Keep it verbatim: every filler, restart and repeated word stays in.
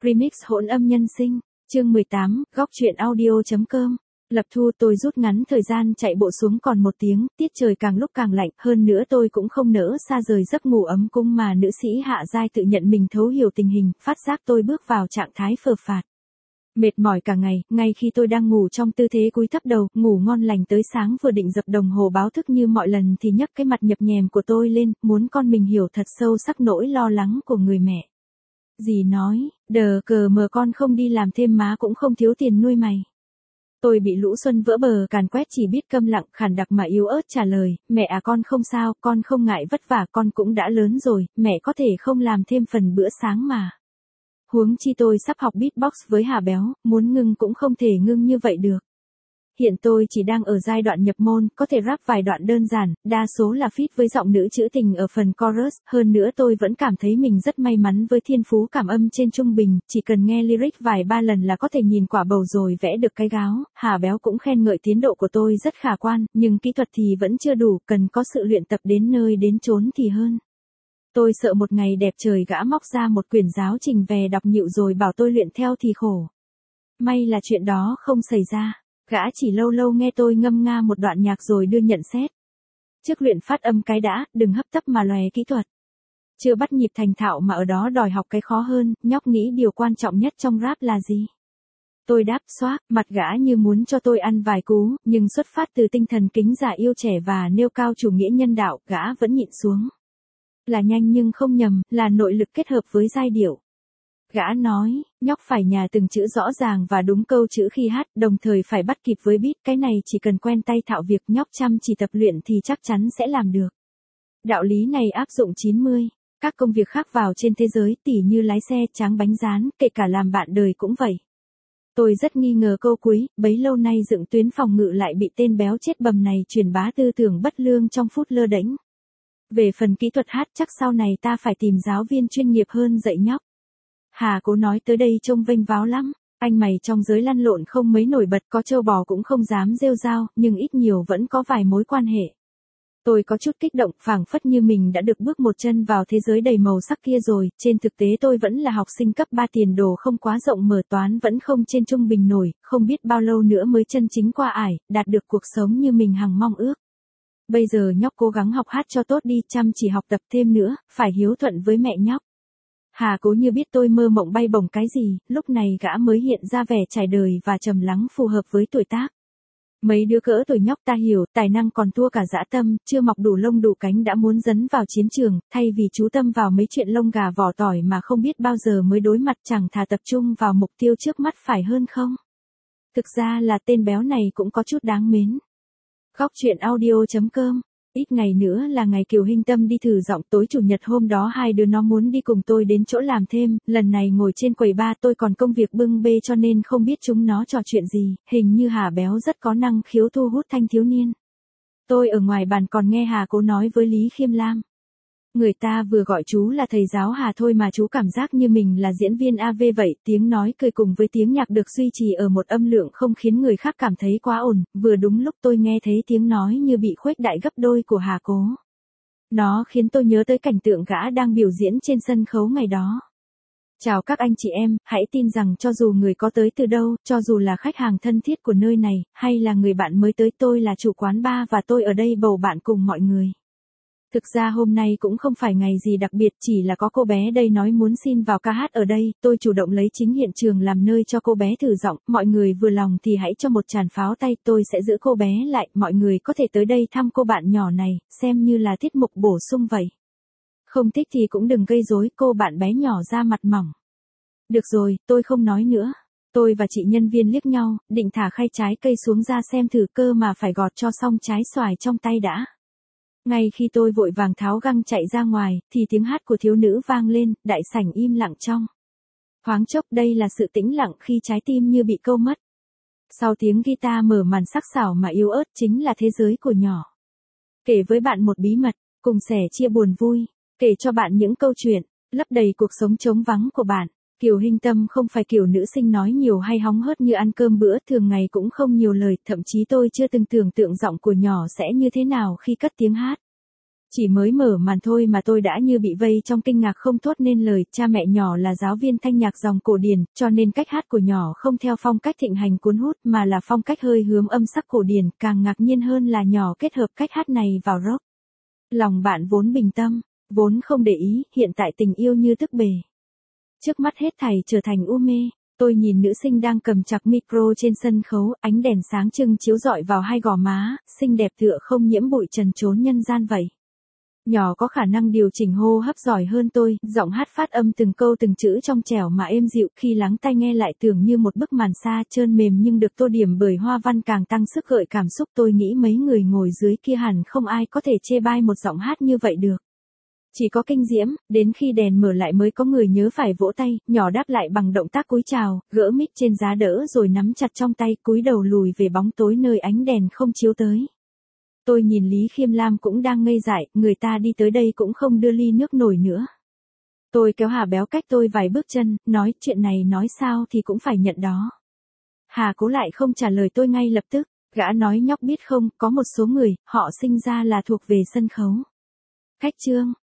Remix hỗn âm nhân sinh, chương mười tám, góc truyện audio.com. Lập Thu, tôi rút ngắn thời gian chạy bộ xuống còn một tiếng, tiết trời càng lúc càng lạnh, hơn nữa tôi cũng không nỡ xa rời giấc ngủ ấm cung mà nữ sĩ Hạ Giai tự nhận mình thấu hiểu tình hình, phát giác tôi bước vào trạng thái phờ phạt. Mệt mỏi cả ngày, ngay khi tôi đang ngủ trong tư thế cúi thấp đầu, ngủ ngon lành tới sáng vừa định dập đồng hồ báo thức như mọi lần thì nhấc cái mặt nhập nhèm của tôi lên, muốn con mình hiểu thật sâu sắc nỗi lo lắng của người mẹ. Dì nói, đờ cờ mờ con không đi làm thêm má cũng không thiếu tiền nuôi mày. Tôi bị lũ xuân vỡ bờ càn quét chỉ biết câm lặng khàn đặc mà yếu ớt trả lời, mẹ à con không sao, con không ngại vất vả, con cũng đã lớn rồi, mẹ có thể không làm thêm phần bữa sáng mà. Huống chi tôi sắp học beatbox với Hà Béo, muốn ngưng cũng không thể ngưng như vậy được. Hiện tôi chỉ đang ở giai đoạn nhập môn, có thể rap vài đoạn đơn giản, đa số là feat với giọng nữ trữ tình ở phần chorus, hơn nữa tôi vẫn cảm thấy mình rất may mắn với thiên phú cảm âm trên trung bình, chỉ cần nghe lyric vài ba lần là có thể nhìn quả bầu rồi vẽ được cái gáo. Hà Béo cũng khen ngợi tiến độ của tôi rất khả quan, nhưng kỹ thuật thì vẫn chưa đủ, cần có sự luyện tập đến nơi đến chốn thì hơn. Tôi sợ một ngày đẹp trời gã móc ra một quyển giáo trình về đọc nhịu rồi bảo tôi luyện theo thì khổ. May là chuyện đó không xảy ra. Gã chỉ lâu lâu nghe tôi ngâm nga một đoạn nhạc rồi đưa nhận xét. Trước luyện phát âm cái đã, đừng hấp tấp mà lòe kỹ thuật. Chưa bắt nhịp thành thạo mà ở đó đòi học cái khó hơn, nhóc nghĩ điều quan trọng nhất trong rap là gì? Tôi đáp xoác, mặt gã như muốn cho tôi ăn vài cú, nhưng xuất phát từ tinh thần kính già yêu trẻ và nêu cao chủ nghĩa nhân đạo, gã vẫn nhịn xuống. Là nhanh nhưng không nhầm, là nội lực kết hợp với giai điệu. Gã nói, nhóc phải nhả từng chữ rõ ràng và đúng câu chữ khi hát, đồng thời phải bắt kịp với beat, cái này chỉ cần quen tay thạo việc, nhóc chăm chỉ tập luyện thì chắc chắn sẽ làm được. Đạo lý này áp dụng chín mươi, các công việc khác vào trên thế giới, tỉ như lái xe, tráng bánh rán, kể cả làm bạn đời cũng vậy. Tôi rất nghi ngờ câu cuối, bấy lâu nay dựng tuyến phòng ngự lại bị tên béo chết bầm này truyền bá tư tưởng bất lương trong phút lơ đễnh. Về phần kỹ thuật hát chắc sau này ta phải tìm giáo viên chuyên nghiệp hơn dạy nhóc. Hà Cố nói tới đây trông vênh váo lắm, anh mày trong giới lăn lộn không mấy nổi bật, có trâu bò cũng không dám rêu rao, nhưng ít nhiều vẫn có vài mối quan hệ. Tôi có chút kích động, phảng phất như mình đã được bước một chân vào thế giới đầy màu sắc kia rồi, trên thực tế tôi vẫn là học sinh cấp ba tiền đồ không quá rộng mở, toán vẫn không trên trung bình nổi, không biết bao lâu nữa mới chân chính qua ải, đạt được cuộc sống như mình hằng mong ước. Bây giờ nhóc cố gắng học hát cho tốt đi, chăm chỉ học tập thêm nữa, phải hiếu thuận với mẹ nhóc. Hà Cố như biết tôi mơ mộng bay bổng cái gì, lúc này gã mới hiện ra vẻ trải đời và trầm lắng phù hợp với tuổi tác. Mấy đứa cỡ tuổi nhóc ta hiểu, tài năng còn thua cả dã tâm, chưa mọc đủ lông đủ cánh đã muốn dấn vào chiến trường, thay vì chú tâm vào mấy chuyện lông gà vỏ tỏi mà không biết bao giờ mới đối mặt, chẳng thà tập trung vào mục tiêu trước mắt phải hơn không? Thực ra là tên béo này cũng có chút đáng mến. Góc truyện audio.com. Ít ngày nữa là ngày Kiều Hinh Tâm đi thử giọng, tối chủ nhật hôm đó hai đứa nó muốn đi cùng tôi đến chỗ làm thêm, lần này ngồi trên quầy bar tôi còn công việc bưng bê cho nên không biết chúng nó trò chuyện gì, hình như Hà Béo rất có năng khiếu thu hút thanh thiếu niên. Tôi ở ngoài bàn còn nghe Hà Cố nói với Lý Khiêm Lam. Người ta vừa gọi chú là thầy giáo Hà thôi mà chú cảm giác như mình là diễn viên a vê vậy, tiếng nói cười cùng với tiếng nhạc được duy trì ở một âm lượng không khiến người khác cảm thấy quá ồn, vừa đúng lúc tôi nghe thấy tiếng nói như bị khuếch đại gấp đôi của Hà Cố. Nó khiến tôi nhớ tới cảnh tượng gã đang biểu diễn trên sân khấu ngày đó. Chào các anh chị em, hãy tin rằng cho dù người có tới từ đâu, cho dù là khách hàng thân thiết của nơi này, hay là người bạn mới tới, tôi là chủ quán bar và tôi ở đây bầu bạn cùng mọi người. Thực ra hôm nay cũng không phải ngày gì đặc biệt, chỉ là có cô bé đây nói muốn xin vào ca hát ở đây, tôi chủ động lấy chính hiện trường làm nơi cho cô bé thử giọng, mọi người vừa lòng thì hãy cho một tràng pháo tay, tôi sẽ giữ cô bé lại, mọi người có thể tới đây thăm cô bạn nhỏ này, xem như là tiết mục bổ sung vậy. Không thích thì cũng đừng gây rối, cô bạn bé nhỏ da mặt mỏng. Được rồi, tôi không nói nữa. Tôi và chị nhân viên liếc nhau, định thả khay trái cây xuống ra xem thử cơ mà phải gọt cho xong trái xoài trong tay đã. Ngay khi tôi vội vàng tháo găng chạy ra ngoài, thì tiếng hát của thiếu nữ vang lên, đại sảnh im lặng trong. Thoáng chốc đây là sự tĩnh lặng khi trái tim như bị câu mất. Sau tiếng guitar mở màn sắc sảo mà yếu ớt chính là thế giới của nhỏ. Kể với bạn một bí mật, cùng sẻ chia buồn vui, kể cho bạn những câu chuyện, lấp đầy cuộc sống trống vắng của bạn. Kiều Hinh Tâm không phải kiểu nữ sinh nói nhiều hay hóng hớt như ăn cơm bữa, thường ngày cũng không nhiều lời, thậm chí tôi chưa từng tưởng tượng giọng của nhỏ sẽ như thế nào khi cất tiếng hát. Chỉ mới mở màn thôi mà tôi đã như bị vây trong kinh ngạc không thốt nên lời. Cha mẹ nhỏ là giáo viên thanh nhạc dòng cổ điển, cho nên cách hát của nhỏ không theo phong cách thịnh hành cuốn hút mà là phong cách hơi hướng âm sắc cổ điển. Càng ngạc nhiên hơn là nhỏ kết hợp cách hát này vào rock. Lòng bạn vốn bình tâm, vốn không để ý, hiện tại tình yêu như tức bể. Trước mắt hết thảy trở thành u mê. Tôi nhìn nữ sinh đang cầm chặt micro trên sân khấu, ánh đèn sáng trưng chiếu rọi vào hai gò má, xinh đẹp tựa không nhiễm bụi trần trốn nhân gian vậy. Nhỏ có khả năng điều chỉnh hô hấp giỏi hơn tôi, giọng hát phát âm từng câu từng chữ trong trẻo mà êm dịu, khi lắng tai nghe lại tưởng như một bức màn sa trơn mềm nhưng được tô điểm bởi hoa văn càng tăng sức gợi cảm xúc. Tôi nghĩ mấy người ngồi dưới kia hẳn không ai có thể chê bai một giọng hát như vậy được. Chỉ có kinh diễm, đến khi đèn mở lại mới có người nhớ phải vỗ tay. Nhỏ đáp lại bằng động tác cúi chào, gỡ mic trên giá đỡ rồi nắm chặt trong tay, cúi đầu lùi về bóng tối nơi ánh đèn không chiếu tới. Tôi nhìn Lý Khiêm Lam cũng đang ngây dại, người ta đi tới đây cũng không đưa ly nước nổi nữa. Tôi kéo Hà Béo cách tôi vài bước chân, nói chuyện này nói sao thì cũng phải nhận đó. Hà Cố lại không trả lời tôi ngay lập tức, gã nói nhóc biết không, có một số người, họ sinh ra là thuộc về sân khấu. Khách trương,